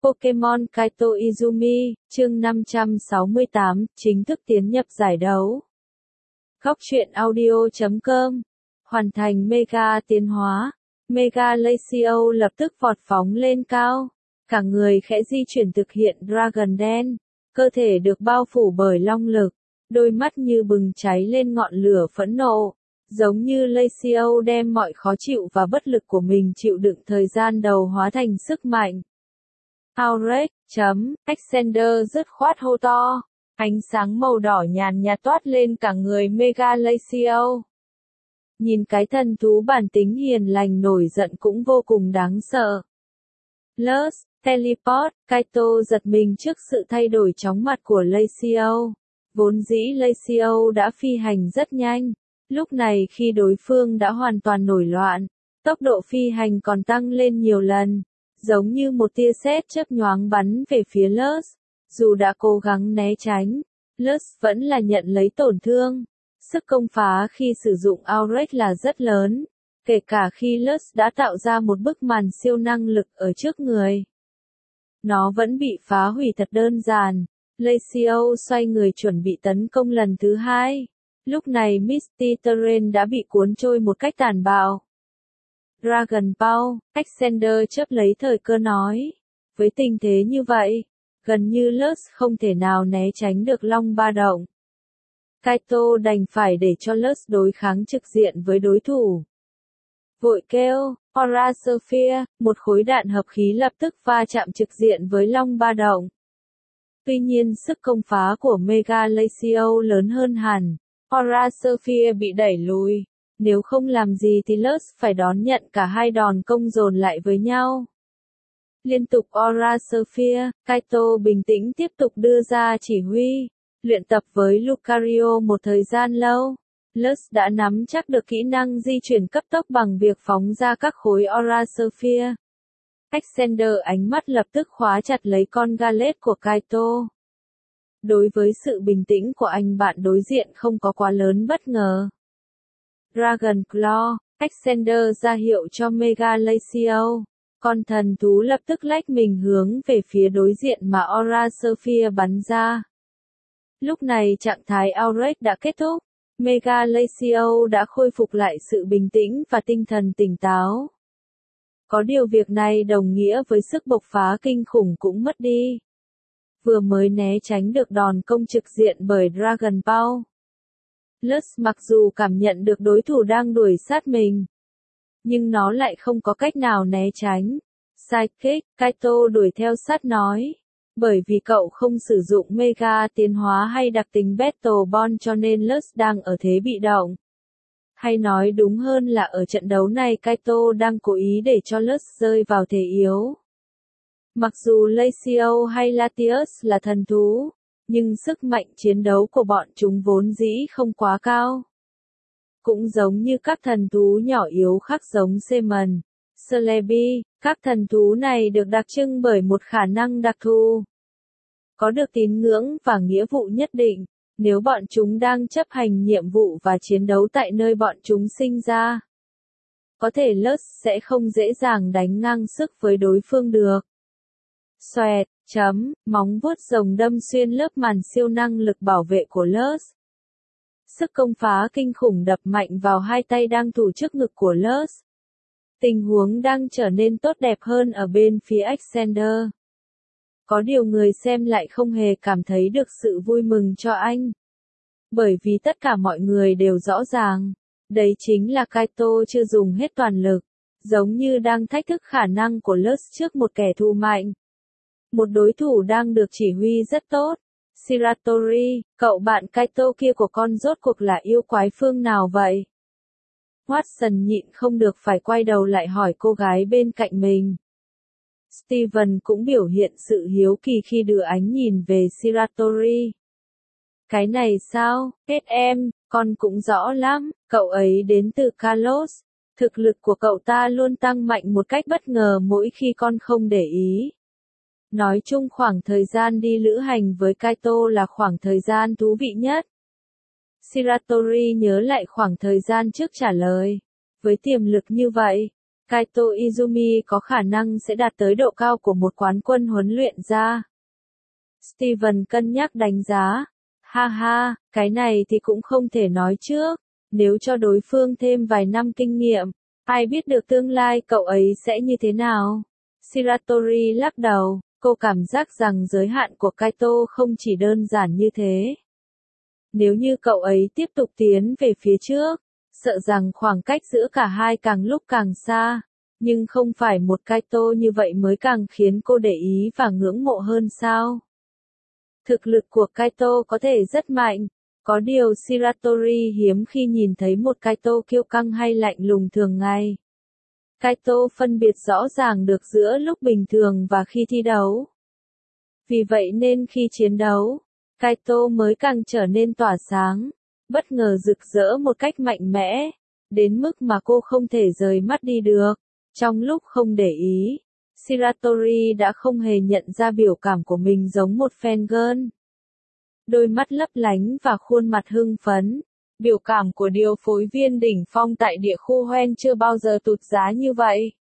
Pokemon Kaito Izumi, chương 568, chính thức tiến nhập giải đấu. Góc truyện audio.com. Hoàn thành Mega tiến hóa. Mega Glacio lập tức vọt phóng lên cao. Cả người khẽ di chuyển thực hiện Dragon Dance. Cơ thể được bao phủ bởi long lực. Đôi mắt như bừng cháy lên ngọn lửa phẫn nộ. Giống như Glacio đem mọi khó chịu và bất lực của mình chịu đựng thời gian đầu hóa thành sức mạnh. Aurek, Alexander dứt khoát hô to. Ánh sáng màu đỏ nhàn nhạt toát lên cả người Mega Glacio. Nhìn cái thần thú bản tính hiền lành nổi giận cũng vô cùng đáng sợ. Lust, Teleport, Kaito giật mình trước sự thay đổi chóng mặt của Glacio. Vốn dĩ Glacio đã phi hành rất nhanh. Lúc này khi đối phương đã hoàn toàn nổi loạn, tốc độ phi hành còn tăng lên nhiều lần. Giống như một tia sét chớp nhoáng bắn về phía Lust. Dù đã cố gắng né tránh, Lust vẫn là nhận lấy tổn thương. Sức công phá khi sử dụng Aurek là rất lớn, kể cả khi Lust đã tạo ra một bức màn siêu năng lực ở trước người. Nó vẫn bị phá hủy thật đơn giản. Glacio xoay người chuẩn bị tấn công lần thứ hai. Lúc này Misty Terrain đã bị cuốn trôi một cách tàn bạo. Dragon Ball, Alexander chớp lấy thời cơ nói. Với tình thế như vậy, gần như Lust không thể nào né tránh được long ba động. Kaito đành phải để cho Lust đối kháng trực diện với đối thủ. Vội kêu, Aura Sphere, một khối đạn hợp khí lập tức va chạm trực diện với long ba động. Tuy nhiên sức công phá của Mega Glacio lớn hơn hẳn, Aura Sphere bị đẩy lùi. Nếu không làm gì thì Lust phải đón nhận cả hai đòn công dồn lại với nhau. Liên tục Aura Sphere, Kaito bình tĩnh tiếp tục đưa ra chỉ huy. Luyện tập với Lucario một thời gian lâu, Lust đã nắm chắc được kỹ năng di chuyển cấp tốc bằng việc phóng ra các khối Aura Sphere. Alexander ánh mắt lập tức khóa chặt lấy con Gallet của Kaito. Đối với sự bình tĩnh của anh bạn đối diện không có quá lớn bất ngờ. Dragon Claw, Alexander ra hiệu cho Mega Glacio. Con thần thú lập tức lách mình hướng về phía đối diện mà Aura Sphere bắn ra. Lúc này trạng thái Aurek đã kết thúc. Mega Glacio đã khôi phục lại sự bình tĩnh và tinh thần tỉnh táo. Có điều việc này đồng nghĩa với sức bộc phá kinh khủng cũng mất đi. Vừa mới né tránh được đòn công trực diện bởi Dragon Ball. Lust mặc dù cảm nhận được đối thủ đang đuổi sát mình, nhưng nó lại không có cách nào né tránh. Sidekick, Kaito đuổi theo sát nói. Bởi vì cậu không sử dụng Mega tiến hóa hay đặc tính Battle Bond cho nên Lust đang ở thế bị động. Hay nói đúng hơn là ở trận đấu này Kaito đang cố ý để cho Lust rơi vào thế yếu. Mặc dù Glacio hay Latios là thần thú, nhưng sức mạnh chiến đấu của bọn chúng vốn dĩ không quá cao. Cũng giống như các thần thú nhỏ yếu khác giống Seaman, Celebi, các thần thú này được đặc trưng bởi một khả năng đặc thù. Có được tín ngưỡng và nghĩa vụ nhất định, nếu bọn chúng đang chấp hành nhiệm vụ và chiến đấu tại nơi bọn chúng sinh ra. Có thể Lust sẽ không dễ dàng đánh ngang sức với đối phương được. Xoẹt, móng vuốt rồng đâm xuyên lớp màn siêu năng lực bảo vệ của Lust. Sức công phá kinh khủng đập mạnh vào hai tay đang thủ trước ngực của Lust. Tình huống đang trở nên tốt đẹp hơn ở bên phía Alexander. Có điều người xem lại không hề cảm thấy được sự vui mừng cho anh. Bởi vì tất cả mọi người đều rõ ràng, đấy chính là Kaito chưa dùng hết toàn lực, giống như đang thách thức khả năng của Lust trước một kẻ thù mạnh. Một đối thủ đang được chỉ huy rất tốt. Shiratori, cậu bạn Kaito kia của con rốt cuộc là yêu quái phương nào vậy? Watson nhịn không được phải quay đầu lại hỏi cô gái bên cạnh mình. Steven cũng biểu hiện sự hiếu kỳ khi đưa ánh nhìn về Shiratori. Cái này sao, kết em, con cũng rõ lắm, cậu ấy đến từ Kalos. Thực lực của cậu ta luôn tăng mạnh một cách bất ngờ mỗi khi con không để ý. Nói chung khoảng thời gian đi lữ hành với Kaito là khoảng thời gian thú vị nhất. Shiratori nhớ lại khoảng thời gian trước trả lời. Với tiềm lực như vậy, Kaito Izumi có khả năng sẽ đạt tới độ cao của một quán quân huấn luyện ra. Steven cân nhắc đánh giá. Ha ha, cái này thì cũng không thể nói trước. Nếu cho đối phương thêm vài năm kinh nghiệm, ai biết được tương lai cậu ấy sẽ như thế nào. Shiratori lắc đầu, cô cảm giác rằng giới hạn của Kaito không chỉ đơn giản như thế. Nếu như cậu ấy tiếp tục tiến về phía trước, sợ rằng khoảng cách giữa cả hai càng lúc càng xa, nhưng không phải một Kaito như vậy mới càng khiến cô để ý và ngưỡng mộ hơn sao? Thực lực của Kaito có thể rất mạnh, có điều Shiratori hiếm khi nhìn thấy một Kaito kiêu căng hay lạnh lùng thường ngày. Kaito phân biệt rõ ràng được giữa lúc bình thường và khi thi đấu. Vì vậy nên khi chiến đấu, Kaito mới càng trở nên tỏa sáng, bất ngờ rực rỡ một cách mạnh mẽ, đến mức mà cô không thể rời mắt đi được. Trong lúc không để ý, Shiratori đã không hề nhận ra biểu cảm của mình giống một fangirl. Đôi mắt lấp lánh và khuôn mặt hưng phấn. Biểu cảm của điều phối viên đỉnh phong tại địa khu Hoenn chưa bao giờ tụt giá như vậy.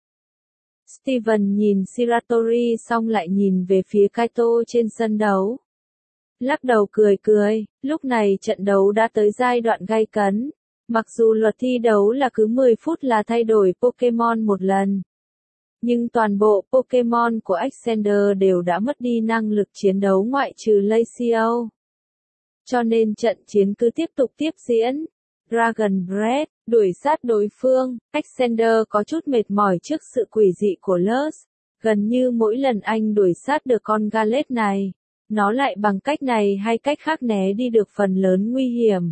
Steven nhìn Shiratori xong lại nhìn về phía Kaito trên sân đấu. Lắc đầu cười cười, lúc này trận đấu đã tới giai đoạn gay cấn. Mặc dù luật thi đấu là cứ 10 phút là thay đổi Pokemon một lần. Nhưng toàn bộ Pokemon của Alexander đều đã mất đi năng lực chiến đấu ngoại trừ Lexio. Cho nên trận chiến cứ tiếp tục tiếp diễn. Dragon Breath, đuổi sát đối phương, Alexander có chút mệt mỏi trước sự quỷ dị của Lurs. Gần như mỗi lần anh đuổi sát được con Galet này, nó lại bằng cách này hay cách khác né đi được phần lớn nguy hiểm.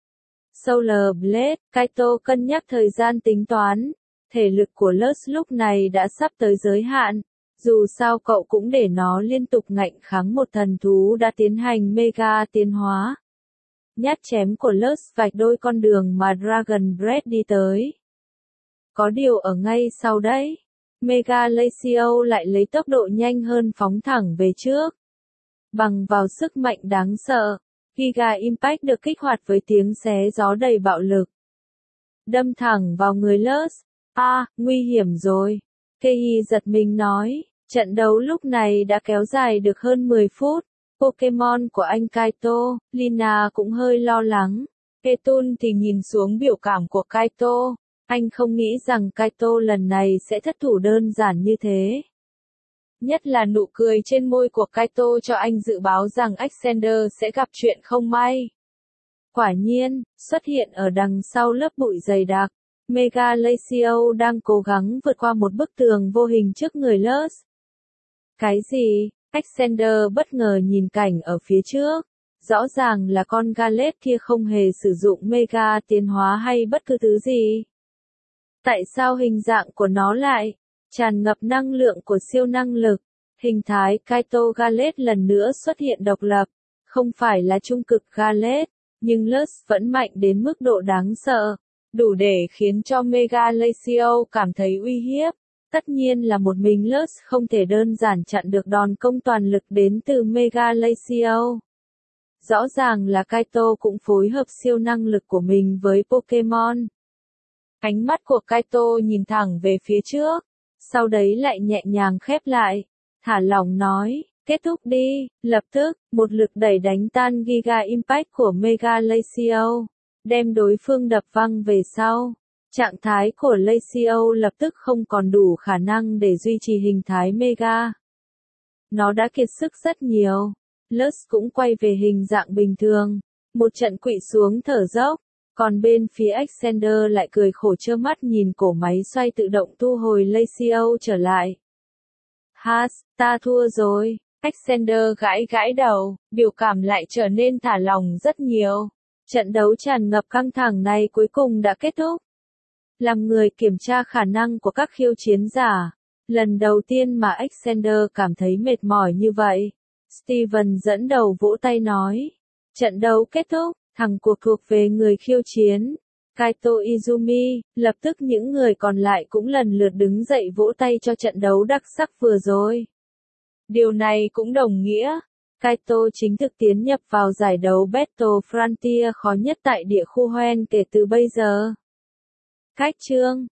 Solar Blade, Kaito cân nhắc thời gian tính toán. Thể lực của Lurs lúc này đã sắp tới giới hạn. Dù sao cậu cũng để nó liên tục ngạnh kháng một thần thú đã tiến hành mega tiến hóa. Nhát chém của Lurs vạch đôi con đường mà Dragon Breath đi tới. Có điều ở ngay sau đấy, Mega Lexio lại lấy tốc độ nhanh hơn phóng thẳng về trước. Bằng vào sức mạnh đáng sợ, Giga Impact được kích hoạt với tiếng xé gió đầy bạo lực. Đâm thẳng vào người Lurs. Nguy hiểm rồi. Kei giật mình nói, trận đấu lúc này đã kéo dài được hơn 10 phút. Pokemon của anh Kaito, Lina cũng hơi lo lắng. Ketun thì nhìn xuống biểu cảm của Kaito. Anh không nghĩ rằng Kaito lần này sẽ thất thủ đơn giản như thế. Nhất là nụ cười trên môi của Kaito cho anh dự báo rằng Alexander sẽ gặp chuyện không may. Quả nhiên, xuất hiện ở đằng sau lớp bụi dày đặc, Mega Lexio đang cố gắng vượt qua một bức tường vô hình trước người Lurs. Cái gì? Alexander bất ngờ nhìn cảnh ở phía trước. Rõ ràng là con Galet kia không hề sử dụng Mega tiến hóa hay bất cứ thứ gì. Tại sao hình dạng của nó lại tràn ngập năng lượng của siêu năng lực? Hình thái Kaito Galet lần nữa xuất hiện độc lập. Không phải là trung cực Galet, nhưng Lurs vẫn mạnh đến mức độ đáng sợ. Đủ để khiến cho Mega Lexio cảm thấy uy hiếp. Tất nhiên là một mình Lurs không thể đơn giản chặn được đòn công toàn lực đến từ Mega Lexio. Rõ ràng là Kaito cũng phối hợp siêu năng lực của mình với Pokemon. Ánh mắt của Kaito nhìn thẳng về phía trước, sau đấy lại nhẹ nhàng khép lại, thả lỏng nói, kết thúc đi. Lập tức, một lực đẩy đánh tan Giga Impact của Mega Lexio, đem đối phương đập văng về sau. Trạng thái của Lexio lập tức không còn đủ khả năng để duy trì hình thái Mega. Nó đã kiệt sức rất nhiều. Lurs cũng quay về hình dạng bình thường. Một trận quỵ xuống thở dốc. Còn bên phía Alexander lại cười khổ trơ mắt nhìn cổ máy xoay tự động thu hồi Lexio trở lại. Ta thua rồi. Alexander gãi gãi đầu, biểu cảm lại trở nên thả lỏng rất nhiều. Trận đấu tràn ngập căng thẳng này cuối cùng đã kết thúc. Làm người kiểm tra khả năng của các khiêu chiến giả. Lần đầu tiên mà Alexander cảm thấy mệt mỏi như vậy. Steven dẫn đầu vỗ tay nói. Trận đấu kết thúc, thắng cuộc thuộc về người khiêu chiến. Kaito Izumi, lập tức những người còn lại cũng lần lượt đứng dậy vỗ tay cho trận đấu đặc sắc vừa rồi. Điều này cũng đồng nghĩa, Kaito chính thức tiến nhập vào giải đấu Battle Frontier khó nhất tại địa khu Hoenn kể từ bây giờ. Cách chương